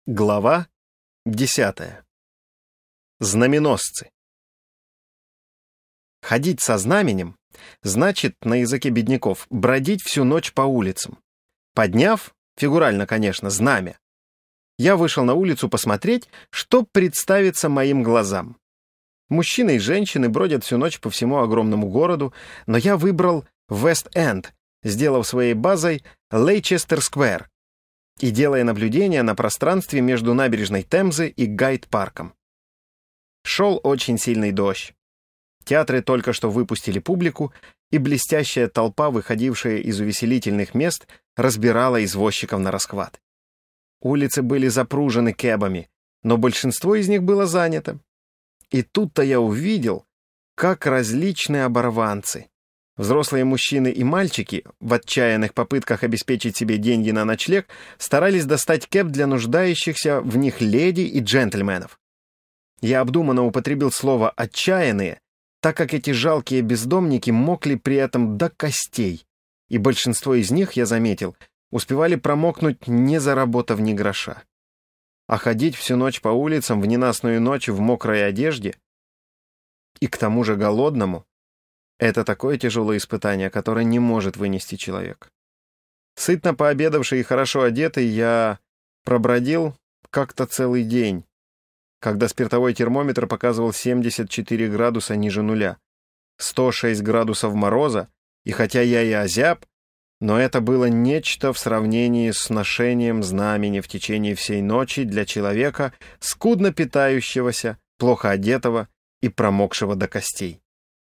Глава 10. Знаменосцы. Ходить со знаменем значит, на языке бедняков, бродить всю ночь по улицам. Подняв, фигурально, конечно, знамя, я вышел на улицу посмотреть, что представится моим глазам. Мужчины и женщины бродят всю ночь по всему огромному городу, но я выбрал Вест-Энд, сделав своей базой Лейчестер-сквер и делая наблюдения на пространстве между набережной Темзы и Гайд-парком. Шел очень сильный дождь. Театры только что выпустили публику, и блестящая толпа, выходившая из увеселительных мест, разбирала извозчиков на расхват. Улицы были запружены кэбами, но большинство из них было занято. И тут-то я увидел, как различные оборванцы, взрослые мужчины и мальчики, в отчаянных попытках обеспечить себе деньги на ночлег, старались достать кэб для нуждающихся в них леди и джентльменов. Я обдуманно употребил слово «отчаянные», так как эти жалкие бездомники мокли при этом до костей, и большинство из них, я заметил, успевали промокнуть, не заработав ни гроша. А ходить всю ночь по улицам в ненастную ночь в мокрой одежде, и к тому же голодному, это такое тяжелое испытание, которое не может вынести человек. Сытно пообедавший и хорошо одетый, я пробродил как-то целый день, когда спиртовой термометр показывал 74 градуса ниже нуля, 106 градусов мороза, и хотя я и озяб, но это было нечто в сравнении с ношением знамени в течение всей ночи для человека, скудно питающегося, плохо одетого и промокшего до костей.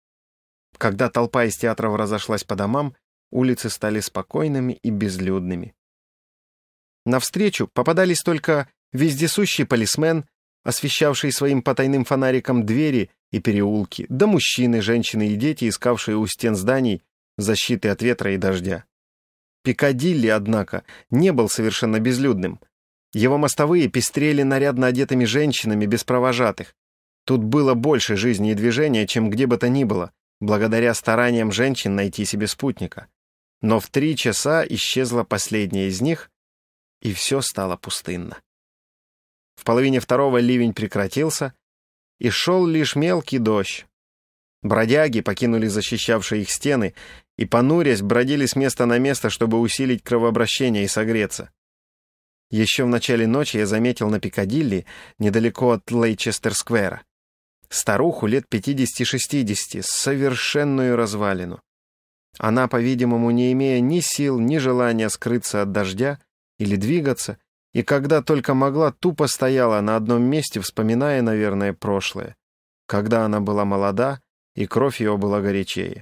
Когда толпа из театров разошлась по домам, улицы стали спокойными и безлюдными. Навстречу попадались только вездесущий полисмен, освещавший своим потайным фонариком двери и переулки, да мужчины, женщины и дети, искавшие у стен зданий защиты от ветра и дождя. Пикадилли, однако, не был совершенно безлюдным. Его мостовые пестрели нарядно одетыми женщинами без провожатых. Тут было больше жизни и движения, чем где бы то ни было, благодаря стараниям женщин найти себе спутника. Но в 3 часа исчезла последняя из них, и все стало пустынно. В половине 2 ливень прекратился, и шел лишь мелкий дождь. Бродяги покинули защищавшие их стены и, понурясь, бродили с места на место, чтобы усилить кровообращение и согреться. Еще в начале ночи я заметил на Пикадилли, недалеко от Лейчестер-сквера, старуху лет 50-60, совершенную развалину. Она, по-видимому, не имея ни сил, ни желания скрыться от дождя или двигаться, и когда только могла, тупо стояла на одном месте, вспоминая, наверное, прошлое, когда она была молода, и кровь ее была горячее.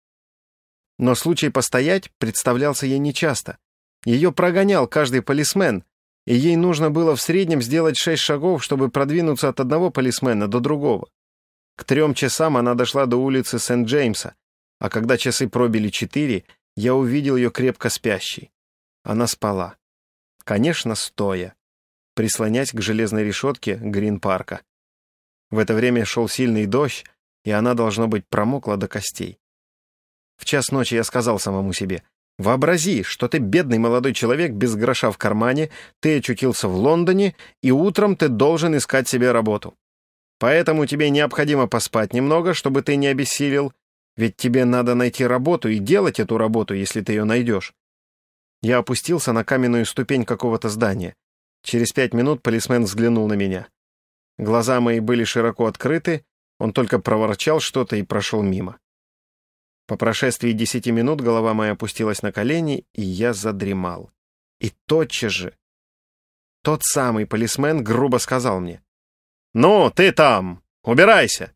Но случай постоять представлялся ей нечасто. Ее прогонял каждый полисмен, и ей нужно было в среднем сделать 6 шагов, чтобы продвинуться от одного полисмена до другого. К 3 часам она дошла до улицы Сент-Джеймса, а когда часы пробили 4, я увидел ее крепко спящей. Она спала. Конечно, стоя, прислонясь к железной решетке Грин-парка. В это время шел сильный дождь, и она, должно быть, промокла до костей. В 1 ночи я сказал самому себе: «Вообрази, что ты бедный молодой человек без гроша в кармане, ты очутился в Лондоне, и утром ты должен искать себе работу. Поэтому тебе необходимо поспать немного, чтобы ты не обессилел, ведь тебе надо найти работу и делать эту работу, если ты ее найдешь». Я опустился на каменную ступень какого-то здания. Через 5 минут полисмен взглянул на меня. Глаза мои были широко открыты, он только проворчал что-то и прошел мимо. По прошествии 10 минут голова моя опустилась на колени, и я задремал. И тотчас же тот самый полисмен грубо сказал мне: «Ну, ты там! Убирайся!»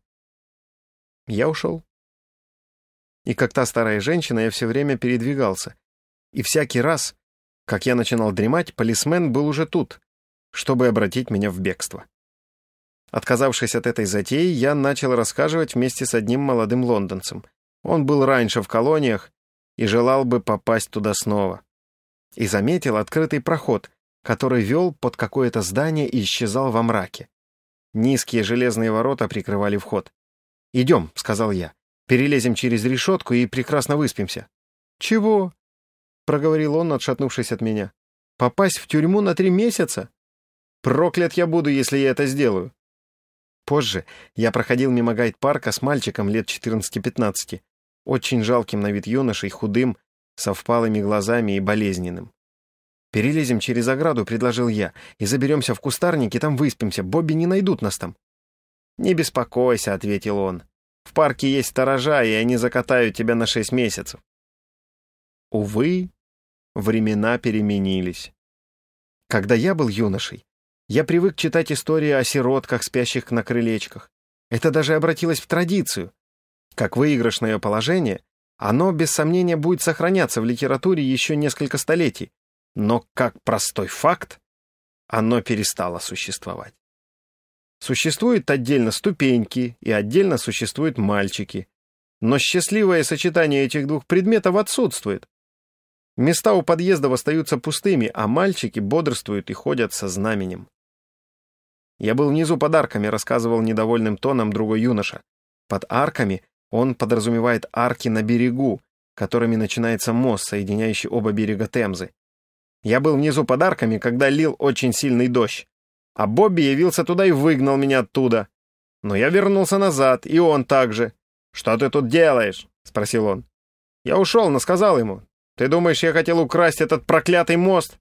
Я ушел. И как та старая женщина, я все время передвигался. И всякий раз, как я начинал дремать, полисмен был уже тут, чтобы обратить меня в бегство. Отказавшись от этой затеи, я начал расхаживать вместе с одним молодым лондонцем. Он был раньше в колониях и желал бы попасть туда снова. И заметил открытый проход, который вел под какое-то здание и исчезал во мраке. Низкие железные ворота прикрывали вход. «Идем», — сказал я, — «перелезем через решетку и прекрасно выспимся». «Чего?» — проговорил он, отшатнувшись от меня. «Попасть в тюрьму на 3 месяца? Проклят я буду, если я это сделаю. Позже я проходил мимо гайд-парка с мальчиком лет 14-15, очень жалким на вид юношей, худым, со впалыми глазами и болезненным. «Перелезем через ограду», — предложил я, «и заберемся в кустарник, и там выспимся. Бобби не найдут нас там». «Не беспокойся», — ответил он. «В парке есть сторожа, и они закатают тебя на 6 месяцев». Увы, времена переменились. Когда я был юношей, я привык читать истории о сиротках, спящих на крылечках. Это даже обратилось в традицию. Как выигрышное положение, оно, без сомнения, будет сохраняться в литературе еще несколько столетий, но как простой факт, оно перестало существовать. Существуют отдельно ступеньки и отдельно существуют мальчики, но счастливое сочетание этих двух предметов отсутствует. Места у подъездов остаются пустыми, а мальчики бодрствуют и ходят со знаменем. «Я был внизу под арками», — рассказывал недовольным тоном другой юноша. Под арками он подразумевает арки на берегу, которыми начинается мост, соединяющий оба берега Темзы. «Я был внизу под арками, когда лил очень сильный дождь, а Бобби явился туда и выгнал меня оттуда. Но я вернулся назад, и он также. «Что ты тут делаешь?» — спросил он. «Я ушел, но сказал ему. Ты думаешь, я хотел украсть этот проклятый мост?»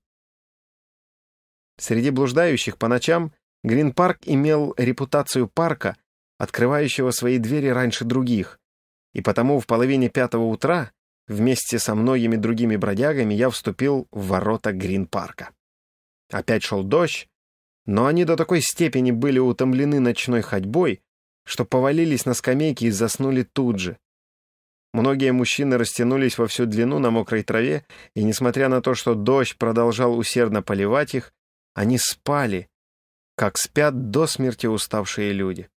Среди блуждающих по ночам Грин-парк имел репутацию парка, открывающего свои двери раньше других, и потому в половине 5 утра вместе со многими другими бродягами я вступил в ворота Грин-парка. Опять шел дождь, но они до такой степени были утомлены ночной ходьбой, что повалились на скамейки и заснули тут же. Многие мужчины растянулись во всю длину на мокрой траве, и, несмотря на то, что дождь продолжал усердно поливать их, они спали, как спят до смерти уставшие люди.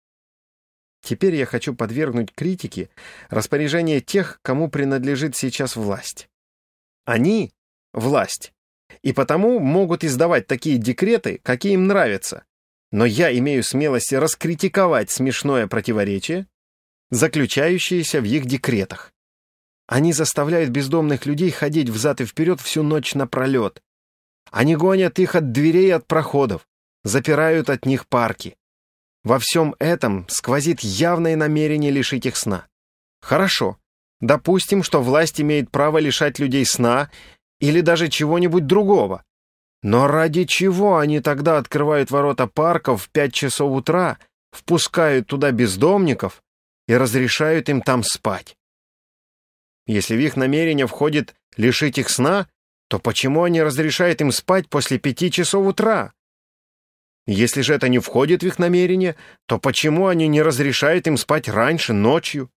Теперь я хочу подвергнуть критике распоряжение тех, кому принадлежит сейчас власть. Они — власть, и потому могут издавать такие декреты, какие им нравятся, но я имею смелость раскритиковать смешное противоречие, заключающееся в их декретах. Они заставляют бездомных людей ходить взад и вперед всю ночь напролет. Они гонят их от дверей и от проходов, запирают от них парки. Во всем этом сквозит явное намерение лишить их сна. Хорошо, допустим, что власть имеет право лишать людей сна или даже чего-нибудь другого. Но ради чего они тогда открывают ворота парков в 5 часов утра, впускают туда бездомников и разрешают им там спать? Если в их намерение входит лишить их сна, то почему они разрешают им спать после 5 часов утра? Если же это не входит в их намерение, то почему они не разрешают им спать раньше, ночью?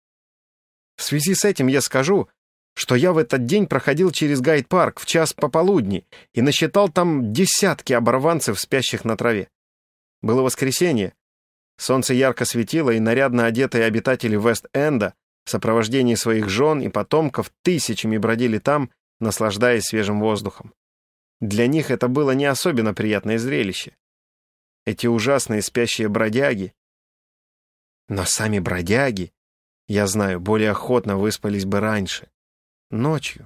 В связи с этим я скажу, что я в этот день проходил через гайд-парк в час пополудни и насчитал там десятки оборванцев, спящих на траве. Было воскресенье. Солнце ярко светило, и нарядно одетые обитатели Вест-Энда в сопровождении своих жен и потомков тысячами бродили там, наслаждаясь свежим воздухом. Для них это было не особенно приятное зрелище. Эти ужасные спящие бродяги. Но сами бродяги, я знаю, более охотно выспались бы раньше, ночью.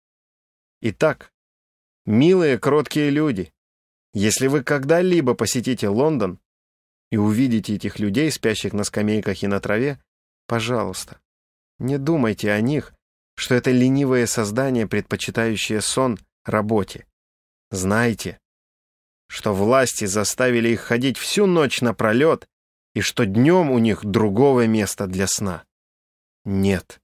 Итак, милые, кроткие люди, если вы когда-либо посетите Лондон и увидите этих людей, спящих на скамейках и на траве, пожалуйста, не думайте о них, что это ленивое создание, предпочитающее сон работе. Знайте, что власти заставили их ходить всю ночь напролет, и что днем у них другого места для сна нет.